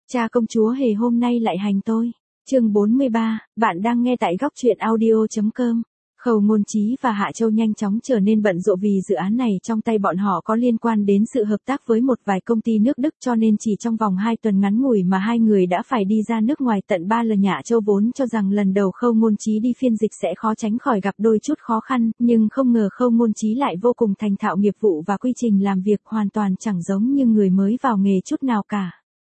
Cha công chúa hề hôm nay lại hành tôi. Chương 43, bạn đang nghe tại góc truyện audio.com. Khâu Ngôn Chí và Hạ Châu nhanh chóng trở nên bận rộn vì dự án này trong tay bọn họ có liên quan đến sự hợp tác với một vài công ty nước Đức, cho nên chỉ trong vòng 2 tuần ngắn ngủi mà hai người đã phải đi ra nước ngoài tận 3 lần. Hạ Châu vốn cho rằng lần đầu Khâu Ngôn Chí đi phiên dịch sẽ khó tránh khỏi gặp đôi chút khó khăn, nhưng không ngờ Khâu Ngôn Chí lại vô cùng thành thạo nghiệp vụ và quy trình làm việc, hoàn toàn chẳng giống như người mới vào nghề chút nào cả.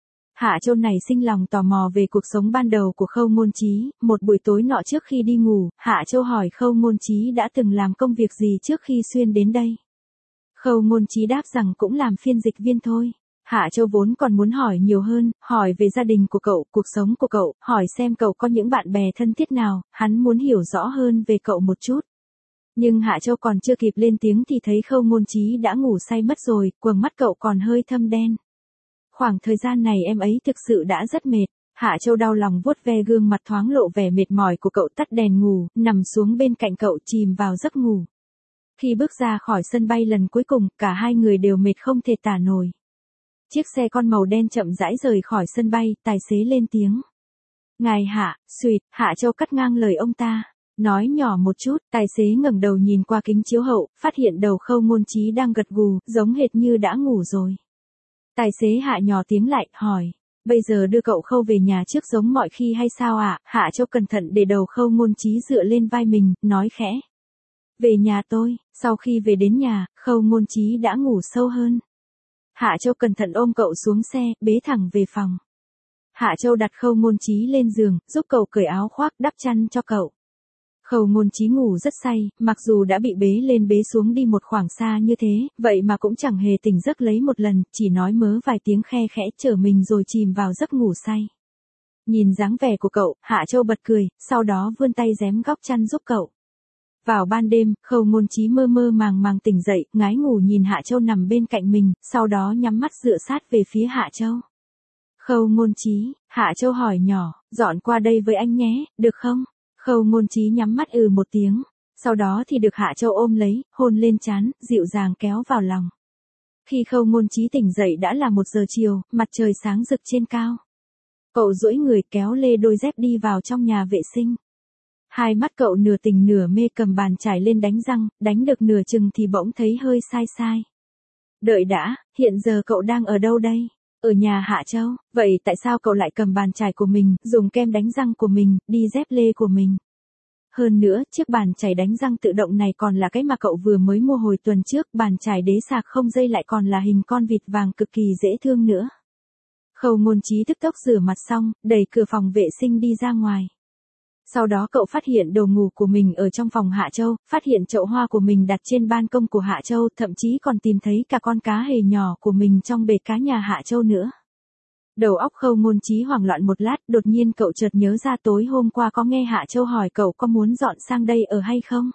Hạ Châu này sinh lòng tò mò về cuộc sống ban đầu của Khâu Ngôn Chí. Một buổi tối nọ trước khi đi ngủ, Hạ Châu hỏi Khâu Ngôn Chí đã từng làm công việc gì trước khi xuyên đến đây. Khâu Ngôn Chí đáp rằng cũng làm phiên dịch viên thôi. Hạ Châu vốn còn muốn hỏi nhiều hơn, hỏi về gia đình của cậu, cuộc sống của cậu, hỏi xem cậu có những bạn bè thân thiết nào, hắn muốn hiểu rõ hơn về cậu một chút. Nhưng Hạ Châu còn chưa kịp lên tiếng thì thấy Khâu Ngôn Chí đã ngủ say mất rồi, quầng mắt cậu còn hơi thâm đen. Khoảng thời gian này em ấy thực sự đã rất mệt. Hạ Châu đau lòng vuốt ve gương mặt thoáng lộ vẻ mệt mỏi của cậu, tắt đèn ngủ, nằm xuống bên cạnh cậu chìm vào giấc ngủ. Khi bước ra khỏi sân bay lần cuối cùng, cả hai người đều mệt không thể tả nổi. Chiếc xe con màu đen chậm rãi rời khỏi sân bay, tài xế lên tiếng. Ngài Hạ, suýt, Hạ Châu cắt ngang lời ông ta. Nói nhỏ một chút, tài xế ngẩng đầu nhìn qua kính chiếu hậu, phát hiện đầu Khâu Ngôn Chí đang gật gù, giống hệt như đã ngủ rồi. Tài xế Hạ nhỏ tiếng lại, hỏi, bây giờ đưa cậu Khâu về nhà trước giống mọi khi hay sao ạ? Hạ Châu cẩn thận để đầu Khâu Ngôn Chí dựa lên vai mình, nói khẽ. Về nhà tôi. Sau khi về đến nhà, Khâu Ngôn Chí đã ngủ sâu hơn. Hạ Châu cẩn thận ôm cậu xuống xe, bế thẳng về phòng. Hạ Châu đặt Khâu Ngôn Chí lên giường, giúp cậu cởi áo khoác, đắp chăn cho cậu. Khâu Ngôn Chí ngủ rất say, mặc dù đã bị bế lên bế xuống đi một khoảng xa như thế, vậy mà cũng chẳng hề tỉnh giấc lấy một lần, chỉ nói mớ vài tiếng khe khẽ chở mình rồi chìm vào giấc ngủ say. Nhìn dáng vẻ của cậu, Hạ Châu bật cười, sau đó vươn tay rém góc chăn giúp cậu. Vào ban đêm, Khâu Ngôn Chí mơ mơ màng màng tỉnh dậy, ngái ngủ nhìn Hạ Châu nằm bên cạnh mình, sau đó nhắm mắt dựa sát về phía Hạ Châu. Khâu Ngôn Chí, Hạ Châu hỏi nhỏ, dọn qua đây với anh nhé, được không? Khâu Ngôn Chí nhắm mắt một tiếng, sau đó thì được Hạ Châu ôm lấy, hôn lên trán, dịu dàng kéo vào lòng. Khi Khâu Ngôn Chí tỉnh dậy đã là 1 giờ chiều, mặt trời sáng rực trên cao. Cậu duỗi người kéo lê đôi dép đi vào trong nhà vệ sinh. Hai mắt cậu nửa tỉnh nửa mê cầm bàn chải lên đánh răng, đánh được nửa chừng thì bỗng thấy hơi sai sai. Đợi đã, hiện giờ cậu đang ở đâu đây? Ở nhà Hạ Châu. Vậy tại sao cậu lại cầm bàn chải của mình, dùng kem đánh răng của mình, đi dép lê của mình? Hơn nữa, chiếc bàn chải đánh răng tự động này còn là cái mà cậu vừa mới mua hồi tuần trước, bàn chải đế sạc không dây lại còn là hình con vịt vàng cực kỳ dễ thương nữa. Khâu Ngôn Chí tức tốc rửa mặt xong, đẩy cửa phòng vệ sinh đi ra ngoài. Sau đó cậu phát hiện đồ ngủ của mình ở trong phòng Hạ Châu, phát hiện chậu hoa của mình đặt trên ban công của Hạ Châu, thậm chí còn tìm thấy cả con cá hề nhỏ của mình trong bể cá nhà Hạ Châu nữa. Đầu óc Khâu Ngôn Chí hoảng loạn một lát, đột nhiên cậu chợt nhớ ra tối hôm qua có nghe Hạ Châu hỏi cậu có muốn dọn sang đây ở hay không.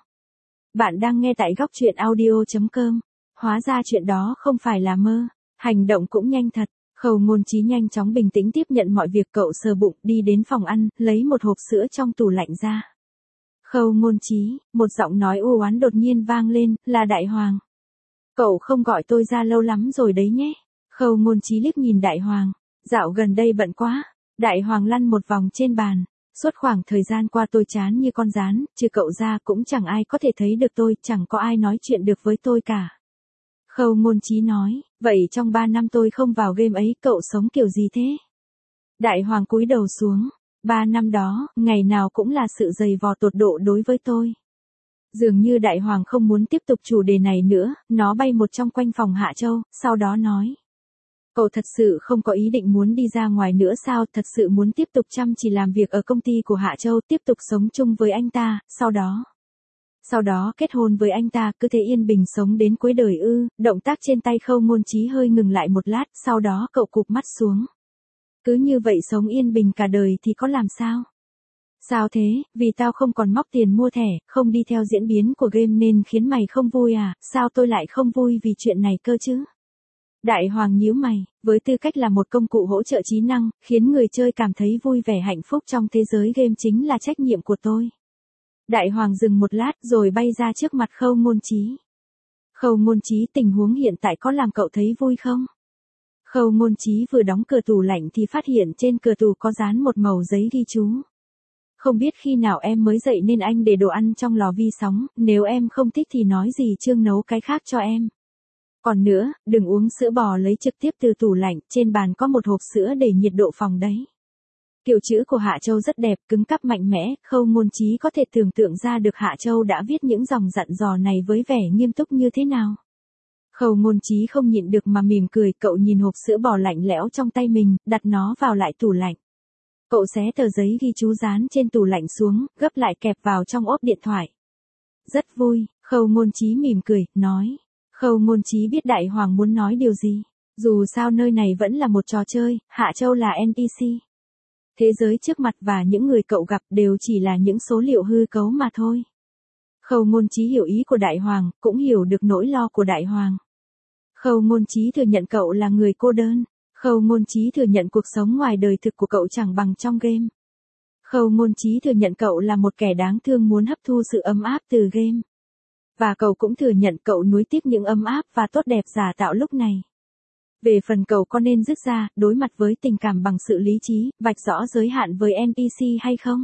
Bạn đang nghe tại góc truyện audio.com. Hóa ra chuyện đó không phải là mơ, hành động cũng nhanh thật. Khâu Ngôn Chí nhanh chóng bình tĩnh tiếp nhận mọi việc, cậu sờ bụng, đi đến phòng ăn, lấy một hộp sữa trong tủ lạnh ra. Khâu Ngôn Chí, một giọng nói u oán đột nhiên vang lên, là Đại Hoàng. Cậu không gọi tôi ra lâu lắm rồi đấy nhé. Khâu Ngôn Chí liếc nhìn Đại Hoàng. Dạo gần đây bận quá. Đại Hoàng lăn một vòng trên bàn. Suốt khoảng thời gian qua tôi chán như con gián, trừ cậu ra cũng chẳng ai có thể thấy được tôi, chẳng có ai nói chuyện được với tôi cả. Khâu Ngôn Chí nói, vậy trong 3 năm tôi không vào game ấy, cậu sống kiểu gì thế? Đại Hoàng cúi đầu xuống, 3 năm đó, ngày nào cũng là sự dày vò tột độ đối với tôi. Dường như Đại Hoàng không muốn tiếp tục chủ đề này nữa, nó bay một trong quanh phòng Hạ Châu, sau đó nói. Cậu thật sự không có ý định muốn đi ra ngoài nữa sao, thật sự muốn tiếp tục chăm chỉ làm việc ở công ty của Hạ Châu, tiếp tục sống chung với anh ta, sau đó kết hôn với anh ta, cứ thế yên bình sống đến cuối đời ư? Động tác trên tay Khâu Ngôn Chí hơi ngừng lại một lát, sau đó cậu cụp mắt xuống. Cứ như vậy sống yên bình cả đời thì có làm sao? Sao thế, vì tao không còn móc tiền mua thẻ, không đi theo diễn biến của game nên khiến mày không vui à? Sao tôi lại không vui vì chuyện này cơ chứ? Đại Hoàng nhíu mày, với tư cách là một công cụ hỗ trợ trí năng, khiến người chơi cảm thấy vui vẻ hạnh phúc trong thế giới game chính là trách nhiệm của tôi. Đại Hoàng dừng một lát rồi bay ra trước mặt Khâu Ngôn Chí. Khâu Ngôn Chí, tình huống hiện tại có làm cậu thấy vui không? Khâu Ngôn Chí vừa đóng cửa tủ lạnh thì phát hiện trên cửa tủ có dán một mẩu giấy ghi chú. Không biết khi nào em mới dậy nên anh để đồ ăn trong lò vi sóng, nếu em không thích thì nói gì Trương nấu cái khác cho em. Còn nữa, đừng uống sữa bò lấy trực tiếp từ tủ lạnh, trên bàn có một hộp sữa để nhiệt độ phòng đấy. Kiểu chữ của Hạ Châu rất đẹp, cứng cáp mạnh mẽ, Khâu Ngôn Chí có thể tưởng tượng ra được Hạ Châu đã viết những dòng dặn dò này với vẻ nghiêm túc như thế nào. Khâu Ngôn Chí không nhịn được mà mỉm cười, cậu nhìn hộp sữa bò lạnh lẽo trong tay mình, đặt nó vào lại tủ lạnh. Cậu xé tờ giấy ghi chú dán trên tủ lạnh xuống, gấp lại kẹp vào trong ốp điện thoại. Rất vui, Khâu Ngôn Chí mỉm cười, nói. Khâu Ngôn Chí biết Đại Hoàng muốn nói điều gì. Dù sao nơi này vẫn là một trò chơi, Hạ Châu là NPC. Thế giới trước mặt và những người cậu gặp đều chỉ là những số liệu hư cấu mà thôi. Khâu Ngôn Chí hiểu ý của Đại Hoàng, cũng hiểu được nỗi lo của Đại Hoàng. Khâu Ngôn Chí thừa nhận cậu là người cô đơn. Khâu Ngôn Chí thừa nhận cuộc sống ngoài đời thực của cậu chẳng bằng trong game. Khâu Ngôn Chí thừa nhận cậu là một kẻ đáng thương muốn hấp thu sự ấm áp từ game. Và cậu cũng thừa nhận cậu nuối tiếc những ấm áp và tốt đẹp giả tạo lúc này. Về phần cậu có nên dứt ra, đối mặt với tình cảm bằng sự lý trí, vạch rõ giới hạn với NPC hay không?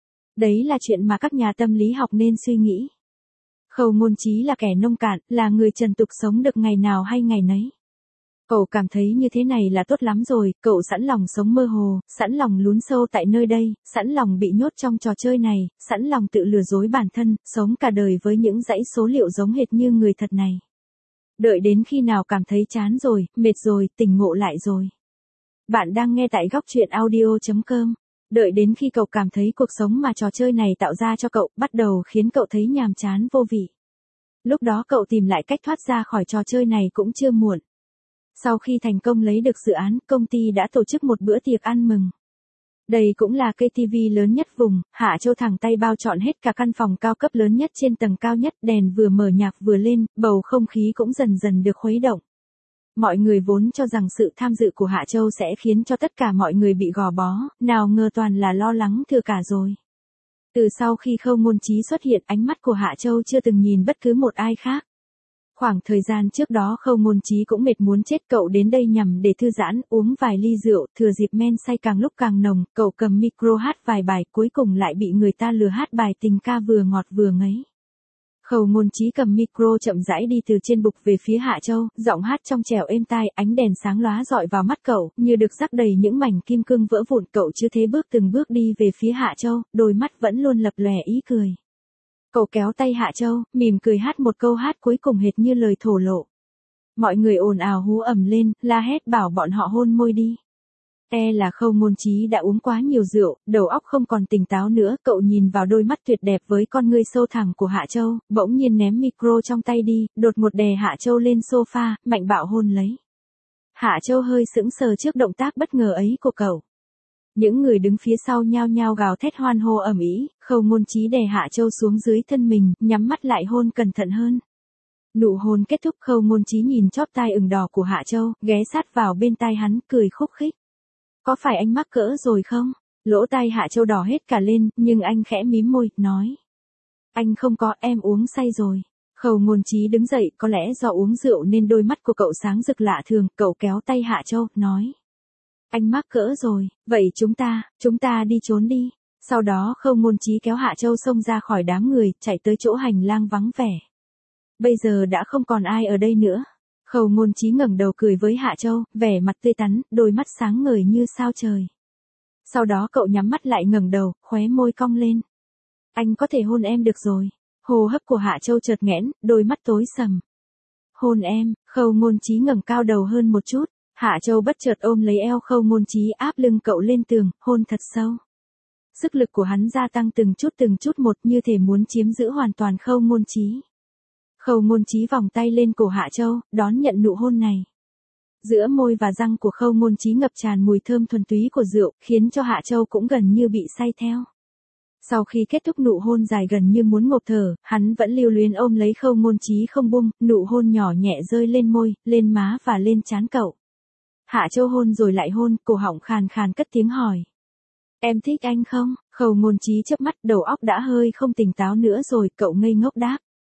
Đấy là chuyện mà các nhà tâm lý học nên suy nghĩ. Khâu Ngôn Chí là kẻ nông cạn, là người trần tục sống được ngày nào hay ngày nấy. Cậu cảm thấy như thế này là tốt lắm rồi, cậu sẵn lòng sống mơ hồ, sẵn lòng lún sâu tại nơi đây, sẵn lòng bị nhốt trong trò chơi này, sẵn lòng tự lừa dối bản thân, sống cả đời với những dãy số liệu giống hệt như người thật này. Đợi đến khi nào cảm thấy chán rồi, mệt rồi, tỉnh ngộ lại rồi. Bạn đang nghe tại góc truyện audio.com. Đợi đến khi cậu cảm thấy cuộc sống mà trò chơi này tạo ra cho cậu bắt đầu khiến cậu thấy nhàm chán vô vị. Lúc đó cậu tìm lại cách thoát ra khỏi trò chơi này cũng chưa muộn. Sau khi thành công lấy được dự án, công ty đã tổ chức một bữa tiệc ăn mừng. Đây cũng là cây TV lớn nhất vùng, Hạ Châu thẳng tay bao trọn hết cả căn phòng cao cấp lớn nhất trên tầng cao nhất, đèn vừa mở nhạc vừa lên, bầu không khí cũng dần dần được khuấy động. Mọi người vốn cho rằng sự tham dự của Hạ Châu sẽ khiến cho tất cả mọi người bị gò bó, nào ngờ toàn là lo lắng thừa cả rồi. Từ sau khi Khâu Ngôn Chí xuất hiện, ánh mắt của Hạ Châu chưa từng nhìn bất cứ một ai khác. Khoảng thời gian trước đó Khâu Ngôn Chí cũng mệt muốn chết, cậu đến đây nhằm để thư giãn, uống vài ly rượu, thừa dịp men say càng lúc càng nồng, cậu cầm micro hát vài bài, cuối cùng lại bị người ta lừa hát bài tình ca vừa ngọt vừa ngấy. Khâu Ngôn Chí cầm micro chậm rãi đi từ trên bục về phía Hạ Châu, giọng hát trong trẻo êm tai, ánh đèn sáng lóa rọi vào mắt cậu, như được rắc đầy những mảnh kim cương vỡ vụn, cậu chưa thế bước từng bước đi về phía Hạ Châu, đôi mắt vẫn luôn lập lòe ý cười. Cậu kéo tay Hạ Châu, mỉm cười hát một câu hát cuối cùng hệt như lời thổ lộ. Mọi người ồn ào hú ầm lên, la hét bảo bọn họ hôn môi đi. Là Khâu Ngôn Chí đã uống quá nhiều rượu, đầu óc không còn tỉnh táo nữa, cậu nhìn vào đôi mắt tuyệt đẹp với con ngươi sâu thẳm của Hạ Châu, bỗng nhiên ném micro trong tay đi, đột ngột đè Hạ Châu lên sofa, mạnh bạo hôn lấy. Hạ Châu hơi sững sờ trước động tác bất ngờ ấy của cậu. Những người đứng phía sau nhao nhao gào thét hoan hô ầm ĩ, Khâu Ngôn Chí đè Hạ Châu xuống dưới thân mình, nhắm mắt lại hôn cẩn thận hơn. Nụ hôn kết thúc, Khâu Ngôn Chí nhìn chóp tai ửng đỏ của Hạ Châu, ghé sát vào bên tai hắn, cười khúc khích. Có phải anh mắc cỡ rồi không? Lỗ tai Hạ Châu đỏ hết cả lên, nhưng anh khẽ mím môi, nói. Anh không có, em uống say rồi. Khâu Ngôn Chí đứng dậy, có lẽ do uống rượu nên đôi mắt của cậu sáng rực lạ thường, cậu kéo tay Hạ Châu, nói. Anh mắc cỡ rồi, vậy chúng ta đi trốn đi. Sau đó Khâu Ngôn Chí kéo Hạ Châu xông ra khỏi đám người, chạy tới chỗ hành lang vắng vẻ. Bây giờ đã không còn ai ở đây nữa. Khâu Ngôn Chí ngẩng đầu cười với Hạ Châu, vẻ mặt tươi tắn, đôi mắt sáng ngời như sao trời. Sau đó cậu nhắm mắt lại ngẩng đầu, khóe môi cong lên. Anh có thể hôn em được rồi. Hô hấp của Hạ Châu chợt nghẽn, đôi mắt tối sầm. Hôn em, Khâu Ngôn Chí ngẩng cao đầu hơn một chút. Hạ Châu bất chợt ôm lấy eo Khâu Ngôn Chí, áp lưng cậu lên tường, hôn thật sâu. Sức lực của hắn gia tăng từng chút một, như thể muốn chiếm giữ hoàn toàn Khâu Ngôn Chí. Khâu Ngôn Chí vòng tay lên cổ Hạ Châu, đón nhận nụ hôn này. Giữa môi và răng của Khâu Ngôn Chí ngập tràn mùi thơm thuần túy của rượu, khiến cho Hạ Châu cũng gần như bị say theo. Sau khi kết thúc nụ hôn dài gần như muốn ngộp thở, hắn vẫn lưu luyến ôm lấy Khâu Ngôn Chí không buông, nụ hôn nhỏ nhẹ rơi lên môi, lên má và lên trán cậu. Hạ Châu hôn rồi lại hôn, cổ họng khàn khàn cất tiếng hỏi. Em thích anh không? Khâu Ngôn Chí chớp mắt, đầu óc đã hơi không tỉnh táo nữa rồi, cậu ngây ngốc đáp.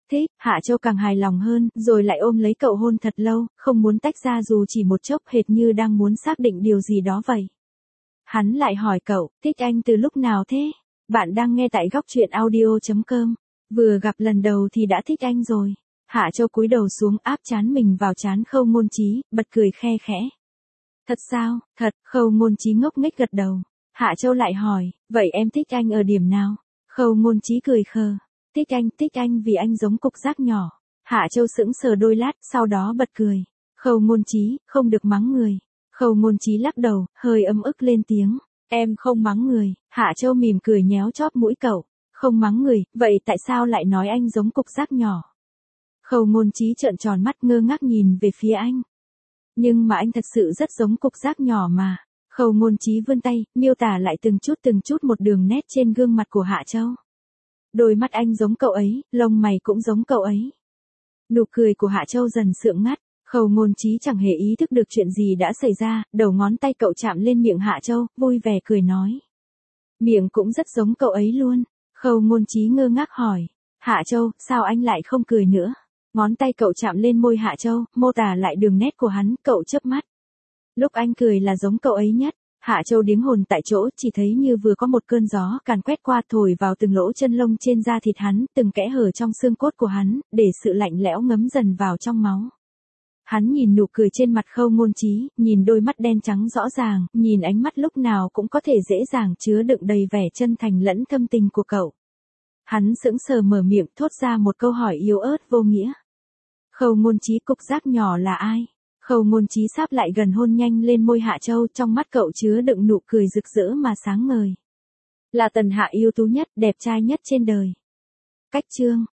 Thích, Hạ Châu càng hài lòng hơn, rồi lại ôm lấy cậu hôn thật lâu, không muốn tách ra dù chỉ một chốc, hệt như đang muốn xác định điều gì đó vậy. Hắn lại hỏi cậu, thích anh từ lúc nào thế? Bạn đang nghe tại góc truyện audio.com. Vừa gặp lần đầu thì đã thích anh rồi. Hạ Châu cúi đầu xuống áp trán mình vào trán Khâu Ngôn Chí, bật cười khe khẽ. Thật sao? Thật, Khâu Ngôn Chí ngốc nghếch gật đầu. Hạ Châu lại hỏi, vậy em thích anh ở điểm nào? Khâu Ngôn Chí cười khờ. Thích anh vì anh giống cục rác nhỏ. Hạ Châu sững sờ đôi lát, sau đó bật cười. Khâu Ngôn Chí, không được mắng người. Khâu Ngôn Chí lắc đầu, hơi ấm ức lên tiếng. Em không mắng người. Hạ Châu mỉm cười nhéo chóp mũi cậu. Không mắng người, vậy tại sao lại nói anh giống cục rác nhỏ? Khâu Ngôn Chí trợn tròn mắt ngơ ngác nhìn về phía anh. Nhưng mà anh thật sự rất giống cục rác nhỏ mà. Khâu Ngôn Chí vươn tay, miêu tả lại từng chút một đường nét trên gương mặt của Hạ Châu. Đôi mắt anh giống cậu ấy, lông mày cũng giống cậu ấy. Nụ cười của Hạ Châu dần sượng ngắt, Khâu Ngôn Chí chẳng hề ý thức được chuyện gì đã xảy ra, đầu ngón tay cậu chạm lên miệng Hạ Châu, vui vẻ cười nói. Miệng cũng rất giống cậu ấy luôn. Khâu Ngôn Chí ngơ ngác hỏi. Hạ Châu, sao anh lại không cười nữa? Ngón tay cậu chạm lên môi Hạ Châu, mô tả lại đường nét của hắn, cậu chớp mắt. Lúc anh cười là giống cậu ấy nhất. Hạ Châu điếng hồn tại chỗ, chỉ thấy như vừa có một cơn gió càn quét qua thổi vào từng lỗ chân lông trên da thịt hắn, từng kẽ hở trong xương cốt của hắn, để sự lạnh lẽo ngấm dần vào trong máu. Hắn nhìn nụ cười trên mặt Khâu Ngôn Chí, nhìn đôi mắt đen trắng rõ ràng, nhìn ánh mắt lúc nào cũng có thể dễ dàng chứa đựng đầy vẻ chân thành lẫn thâm tình của cậu. Hắn sững sờ mở miệng thốt ra một câu hỏi yếu ớt vô nghĩa. Khâu Ngôn Chí, cục rác nhỏ là ai? Khâu Ngôn Chí sáp lại gần hôn nhanh lên môi Hạ Châu, trong mắt cậu chứa đựng nụ cười rực rỡ mà sáng ngời. Là Tần Hạ ưu tú nhất, đẹp trai nhất trên đời. Cách chương